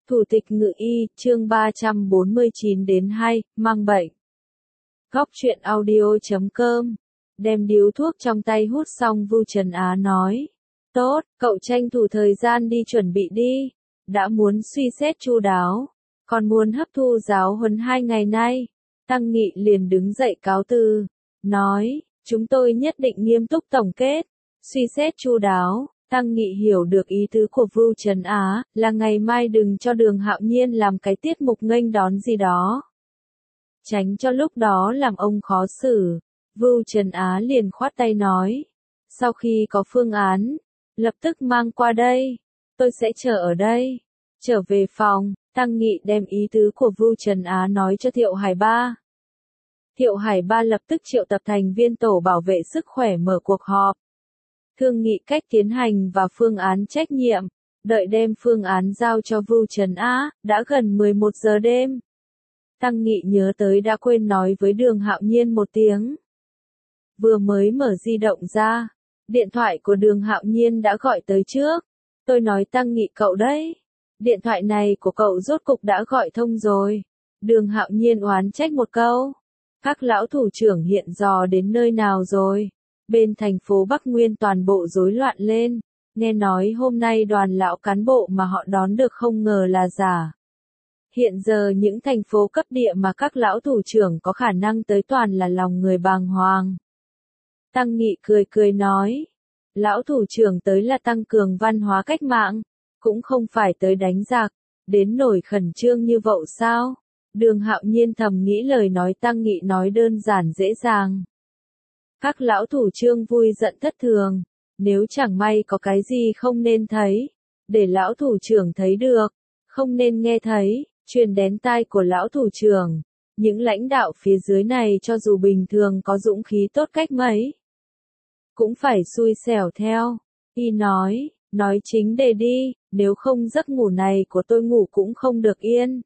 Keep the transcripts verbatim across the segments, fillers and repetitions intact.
Thủ tịch Ngự y, chương ba trăm bốn mươi chín đến hai, mang bệnh. Góc truyện audio chấm com. Đem điếu thuốc trong tay hút xong Vu Trấn Á nói. Tốt, cậu tranh thủ thời gian đi chuẩn bị đi. Đã muốn suy xét chu đáo. Còn muốn hấp thu giáo huấn hai ngày nay. Tăng Nghị liền đứng dậy cáo từ. Nói, chúng tôi nhất định nghiêm túc tổng kết. Suy xét chu đáo. Tăng Nghị hiểu được ý tứ của Vu Trấn Á, là ngày mai đừng cho Đường Hạo Nhiên làm cái tiết mục nghênh đón gì đó. Tránh cho lúc đó làm ông khó xử. Vu Trấn Á liền khoát tay nói. Sau khi có phương án, lập tức mang qua đây. Tôi sẽ chờ ở đây. Trở về phòng, Tăng Nghị đem ý tứ của Vu Trấn Á nói cho Thiệu Hải Ba. Thiệu Hải Ba lập tức triệu tập thành viên tổ bảo vệ sức khỏe mở cuộc họp. Thương nghị cách tiến hành và phương án trách nhiệm, đợi đem phương án giao cho Vu Trấn Á, đã gần mười một giờ đêm. Tăng Nghị nhớ tới đã quên nói với Đường Hạo Nhiên một tiếng. Vừa mới mở di động ra, điện thoại của Đường Hạo Nhiên đã gọi tới trước. Tôi nói Tăng Nghị cậu đấy, điện thoại này của cậu rốt cục đã gọi thông rồi. Đường Hạo Nhiên oán trách một câu. Các lão thủ trưởng hiện dò đến nơi nào rồi? Bên thành phố Bắc Nguyên toàn bộ rối loạn lên, nghe nói hôm nay đoàn lão cán bộ mà họ đón được không ngờ là giả. Hiện giờ những thành phố cấp địa mà các lão thủ trưởng có khả năng tới toàn là lòng người bàng hoàng. Tăng Nghị cười cười nói, lão thủ trưởng tới là tăng cường văn hóa cách mạng, cũng không phải tới đánh giặc, đến nổi khẩn trương như vậy sao? Đường Hạo Nhiên thầm nghĩ lời nói Tăng Nghị nói đơn giản dễ dàng. Các lão thủ trương vui giận thất thường, nếu chẳng may có cái gì không nên thấy, để lão thủ trưởng thấy được, không nên nghe thấy, truyền đến tai của lão thủ trưởng. Những lãnh đạo phía dưới này cho dù bình thường có dũng khí tốt cách mấy, cũng phải xui xẻo theo. Y nói, nói chính đề đi, nếu không giấc ngủ này của tôi ngủ cũng không được yên.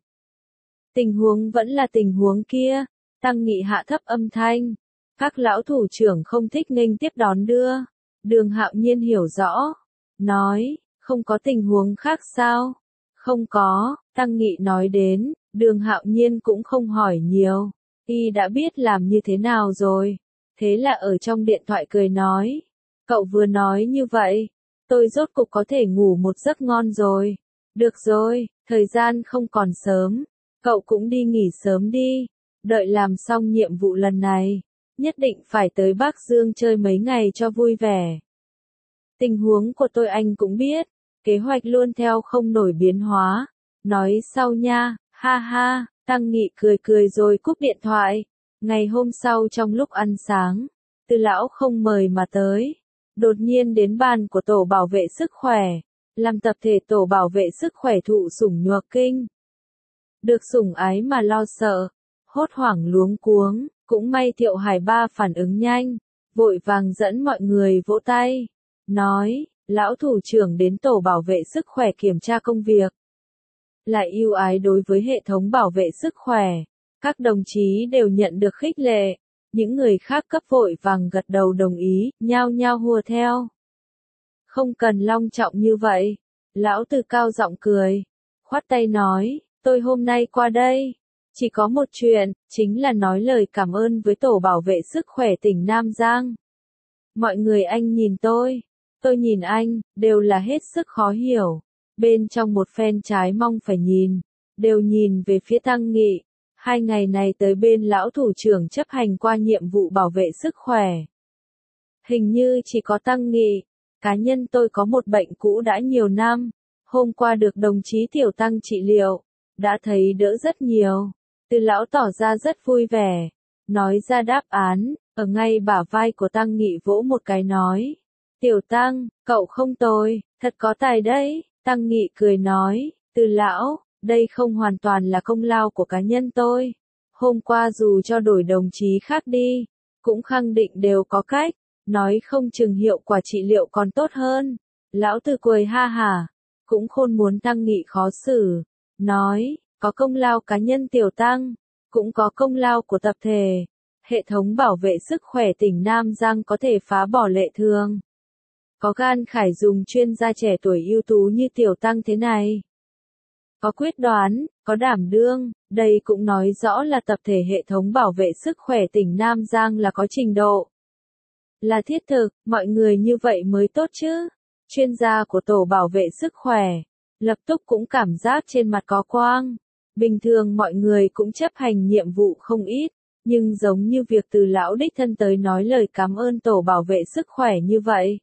Tình huống vẫn là tình huống kia, Tăng Nghị hạ thấp âm thanh. Các lão thủ trưởng không thích nghênh tiếp đón đưa. Đường Hạo Nhiên hiểu rõ. Nói, không có tình huống khác sao? Không có, Tăng Nghị nói đến, Đường Hạo Nhiên cũng không hỏi nhiều. Y đã biết làm như thế nào rồi. Thế là ở trong điện thoại cười nói. Cậu vừa nói như vậy, tôi rốt cục có thể ngủ một giấc ngon rồi. Được rồi, thời gian không còn sớm. Cậu cũng đi nghỉ sớm đi. Đợi làm xong nhiệm vụ lần này. Nhất định phải tới Bắc Dương chơi mấy ngày cho vui vẻ. Tình huống của tôi anh cũng biết, kế hoạch luôn theo không nổi biến hóa. Nói sau nha, ha ha, Tăng Nghị cười cười rồi cúp điện thoại. Ngày hôm sau trong lúc ăn sáng, Từ lão không mời mà tới. Đột nhiên đến bàn của tổ bảo vệ sức khỏe, làm tập thể tổ bảo vệ sức khỏe thụ sủng nhược kinh. Được sủng ái mà lo sợ, hốt hoảng luống cuống. Cũng may Thiệu Hải Ba phản ứng nhanh, vội vàng dẫn mọi người vỗ tay, nói, lão thủ trưởng đến tổ bảo vệ sức khỏe kiểm tra công việc. Lại ưu ái đối với hệ thống bảo vệ sức khỏe, các đồng chí đều nhận được khích lệ, những người khác cấp vội vàng gật đầu đồng ý, nhao nhao hùa theo. Không cần long trọng như vậy, lão Từ cao giọng cười, khoát tay nói, tôi hôm nay qua đây. Chỉ có một chuyện, chính là nói lời cảm ơn với tổ bảo vệ sức khỏe tỉnh Nam Giang. Mọi người anh nhìn tôi, tôi nhìn anh, đều là hết sức khó hiểu. Bên trong một phen trái mong phải nhìn, đều nhìn về phía Tăng Nghị. Hai ngày này tới bên lão thủ trưởng chấp hành qua nhiệm vụ bảo vệ sức khỏe. Hình như chỉ có Tăng Nghị, cá nhân tôi có một bệnh cũ đã nhiều năm. Hôm qua được đồng chí Tiểu Tăng trị liệu, đã thấy đỡ rất nhiều. Từ lão tỏ ra rất vui vẻ, nói ra đáp án, ở ngay bả vai của Tăng Nghị vỗ một cái nói. Tiểu Tăng, cậu không tồi, thật có tài đấy. Tăng Nghị cười nói, Từ lão, đây không hoàn toàn là công lao của cá nhân tôi. Hôm qua dù cho đổi đồng chí khác đi, cũng khẳng định đều có cách, nói không chừng hiệu quả trị liệu còn tốt hơn. Lão Từ cười ha hả, cũng khôn muốn Tăng Nghị khó xử, nói. Có công lao cá nhân Tiểu Tăng, cũng có công lao của tập thể. Hệ thống bảo vệ sức khỏe tỉnh Nam Giang có thể phá bỏ lệ thường. Có gan khải dùng chuyên gia trẻ tuổi ưu tú như Tiểu Tăng thế này. có quyết đoán, có đảm đương, đây cũng nói rõ là tập thể hệ thống bảo vệ sức khỏe tỉnh Nam Giang là có trình độ. Là thiết thực, mọi người như vậy mới tốt chứ. Chuyên gia của tổ bảo vệ sức khỏe, lập tức cũng cảm giác trên mặt có quang. Bình thường mọi người cũng chấp hành nhiệm vụ không ít, nhưng giống như việc từ lão đích thân tới nói lời cảm ơn tổ bảo vệ sức khỏe như vậy.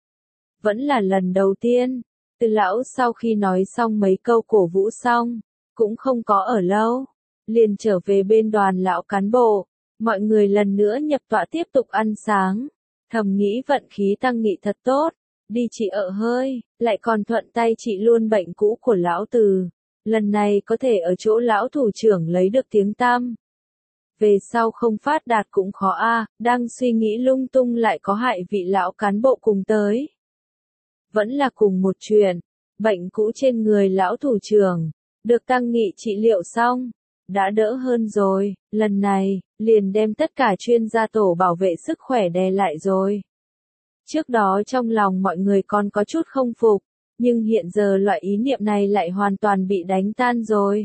Vẫn là lần đầu tiên, từ lão sau khi nói xong mấy câu cổ vũ xong, cũng không có ở lâu, liền trở về bên đoàn lão cán bộ, mọi người lần nữa nhập tọa tiếp tục ăn sáng, thầm nghĩ vận khí Tăng Nghị thật tốt, đi trị ợ hơi, lại còn thuận tay trị luôn bệnh cũ của lão Từ, lần này có thể ở chỗ lão thủ trưởng lấy được tiếng tăm. Về sau không phát đạt cũng khó a, đang suy nghĩ lung tung lại có hại vị lão cán bộ cùng tới. Vẫn là cùng một chuyện, bệnh cũ trên người lão thủ trưởng, được Tăng Nghị trị liệu xong, đã đỡ hơn rồi, lần này, liền đem tất cả chuyên gia tổ bảo vệ sức khỏe đè lại rồi. Trước đó trong lòng mọi người còn có chút không phục, nhưng hiện giờ loại ý niệm này lại hoàn toàn bị đánh tan rồi.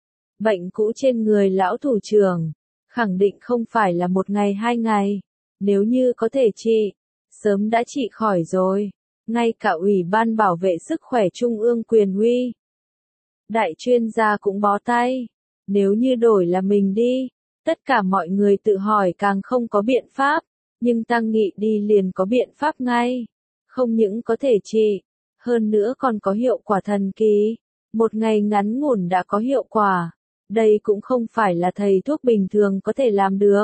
Bệnh cũ trên người lão thủ trưởng, khẳng định không phải là một ngày hai ngày, nếu như có thể trị, sớm đã trị khỏi rồi. Ngay cả Ủy ban Bảo vệ Sức khỏe Trung ương quyền uy. Đại chuyên gia cũng bó tay. Nếu như đổi là mình đi, tất cả mọi người tự hỏi càng không có biện pháp, nhưng Tăng Nghị đi liền có biện pháp ngay. Không những có thể trị, hơn nữa còn có hiệu quả thần kỳ. Một ngày ngắn ngủn đã có hiệu quả. Đây cũng không phải là thầy thuốc bình thường có thể làm được.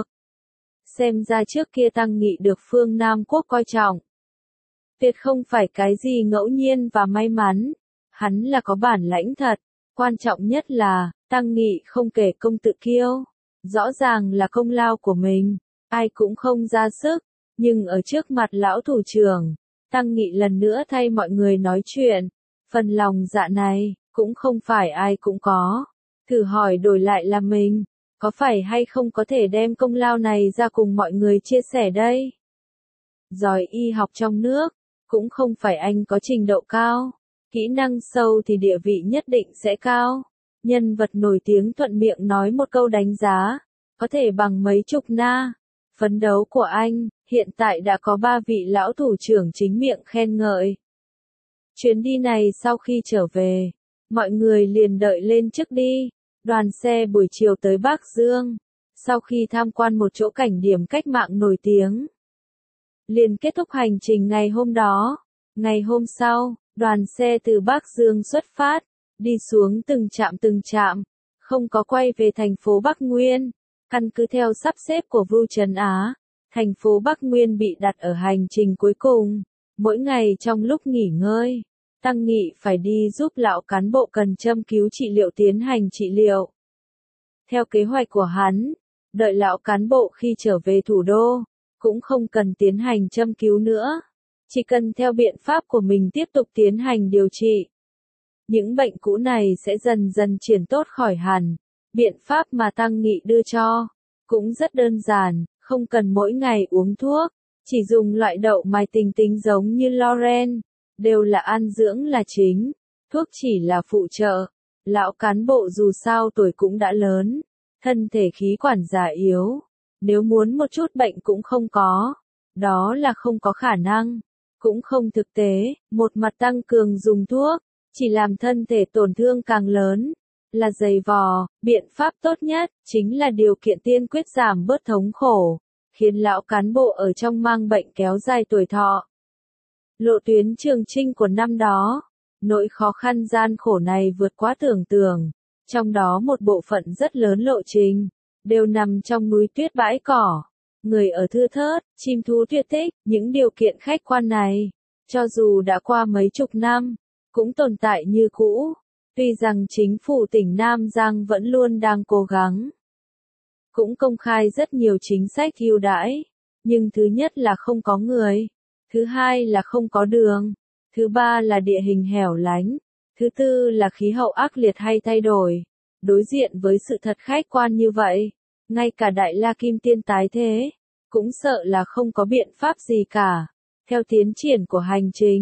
Xem ra trước kia Tăng Nghị được phương Nam Quốc coi trọng. Tuyệt không phải cái gì ngẫu nhiên và may mắn, hắn là có bản lãnh thật, quan trọng nhất là, Tăng Nghị không kể công tự kiêu, rõ ràng là công lao của mình, ai cũng không ra sức, nhưng ở trước mặt lão thủ trưởng, Tăng Nghị lần nữa thay mọi người nói chuyện, phần lòng dạ này, cũng không phải ai cũng có, thử hỏi đổi lại là mình, có phải hay không có thể đem công lao này ra cùng mọi người chia sẻ đây? Giỏi y học trong nước, cũng không phải anh có trình độ cao, kỹ năng sâu thì địa vị nhất định sẽ cao. Nhân vật nổi tiếng thuận miệng nói một câu đánh giá, có thể bằng mấy chục na. Phấn đấu của anh, hiện tại đã có ba vị lão thủ trưởng chính miệng khen ngợi. Chuyến đi này sau khi trở về, mọi người liền đợi lên trước đi, đoàn xe buổi chiều tới Bắc Dương, sau khi tham quan một chỗ cảnh điểm cách mạng nổi tiếng. Liền kết thúc hành trình ngày hôm đó. Ngày hôm sau, đoàn xe từ Bắc Dương xuất phát, đi xuống từng trạm từng trạm, không có quay về thành phố Bắc Nguyên. Căn cứ theo sắp xếp của Vu Trấn Á, thành phố Bắc Nguyên bị đặt ở hành trình cuối cùng. Mỗi ngày trong lúc nghỉ ngơi, Tăng Nghị phải đi giúp lão cán bộ cần châm cứu trị liệu tiến hành trị liệu. Theo kế hoạch của hắn, đợi lão cán bộ khi trở về thủ đô, cũng không cần tiến hành châm cứu nữa, chỉ cần theo biện pháp của mình tiếp tục tiến hành điều trị. Những bệnh cũ này sẽ dần dần chuyển tốt khỏi hẳn. Biện pháp mà Tăng Nghị đưa cho, cũng rất đơn giản, không cần mỗi ngày uống thuốc, chỉ dùng loại đậu mài tình tính giống như Loren, đều là ăn dưỡng là chính, thuốc chỉ là phụ trợ. Lão cán bộ dù sao tuổi cũng đã lớn, thân thể khí quản già yếu, nếu muốn một chút bệnh cũng không có, đó là không có khả năng, cũng không thực tế, một mặt tăng cường dùng thuốc, chỉ làm thân thể tổn thương càng lớn, là dày vò, biện pháp tốt nhất, chính là điều kiện tiên quyết giảm bớt thống khổ, khiến lão cán bộ ở trong mang bệnh kéo dài tuổi thọ. Lộ tuyến Trường Chinh của năm đó, nỗi khó khăn gian khổ này vượt quá tưởng tượng, trong đó một bộ phận rất lớn lộ trình, đều nằm trong núi tuyết bãi cỏ, người ở thưa thớt, chim thú tuyệt tích, những điều kiện khách quan này, cho dù đã qua mấy chục năm, cũng tồn tại như cũ, tuy rằng chính phủ tỉnh Nam Giang vẫn luôn đang cố gắng, cũng công khai rất nhiều chính sách ưu đãi, nhưng thứ nhất là không có người, thứ hai là không có đường, thứ ba là địa hình hẻo lánh, thứ tư là khí hậu ác liệt hay thay đổi. Đối diện với sự thật khách quan như vậy, ngay cả Đại La Kim Tiên tái thế, cũng sợ là không có biện pháp gì cả. Theo tiến triển của hành trình,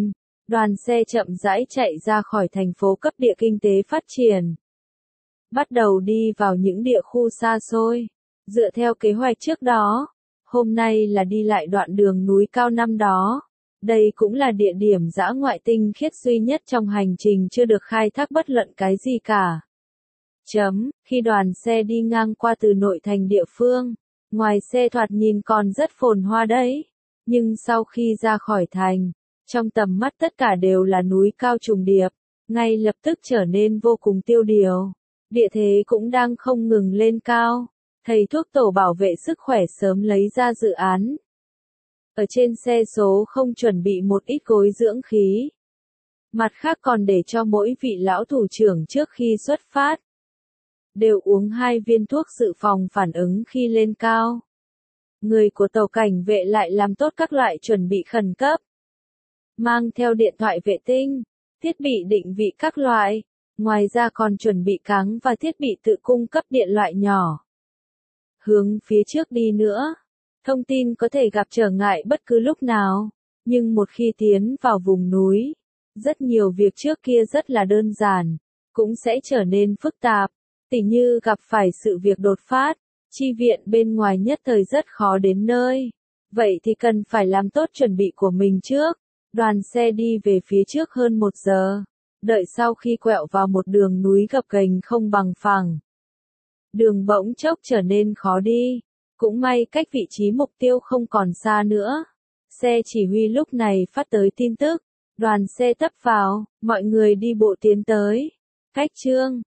Đoàn xe chậm rãi chạy ra khỏi thành phố cấp địa kinh tế phát triển. Bắt đầu đi vào những địa khu xa xôi. Dựa theo kế hoạch trước đó, hôm nay là đi lại đoạn đường núi cao năm đó. Đây cũng là địa điểm dã ngoại tinh khiết duy nhất trong hành trình chưa được khai thác bất luận cái gì cả. Chấm, khi đoàn xe đi ngang qua từ nội thành địa phương, ngoài xe thoạt nhìn còn rất phồn hoa đấy. Nhưng sau khi ra khỏi thành, trong tầm mắt tất cả đều là núi cao trùng điệp, ngay lập tức trở nên vô cùng tiêu điều. Địa thế cũng đang không ngừng lên cao. Thầy thuốc tổ bảo vệ sức khỏe sớm lấy ra dự án. Ở trên xe số không chuẩn bị một ít gối dưỡng khí. Mặt khác còn để cho mỗi vị lão thủ trưởng trước khi xuất phát đều uống hai viên thuốc dự phòng phản ứng khi lên cao. Người của tàu cảnh vệ lại làm tốt các loại chuẩn bị khẩn cấp. Mang theo điện thoại vệ tinh, thiết bị định vị các loại, ngoài ra còn chuẩn bị cáng và thiết bị tự cung cấp điện loại nhỏ. Hướng phía trước đi nữa, thông tin có thể gặp trở ngại bất cứ lúc nào, nhưng một khi tiến vào vùng núi, rất nhiều việc trước kia rất là đơn giản, cũng sẽ trở nên phức tạp, tỉ như gặp phải sự việc đột phát, chi viện bên ngoài nhất thời rất khó đến nơi. Vậy thì cần phải làm tốt chuẩn bị của mình trước. Đoàn xe đi về phía trước hơn một giờ, đợi sau khi quẹo vào một đường núi gập ghềnh không bằng phẳng. Đường bỗng chốc trở nên khó đi, cũng may cách vị trí mục tiêu không còn xa nữa. Xe chỉ huy lúc này phát tới tin tức, đoàn xe tấp vào, mọi người đi bộ tiến tới. Cách chương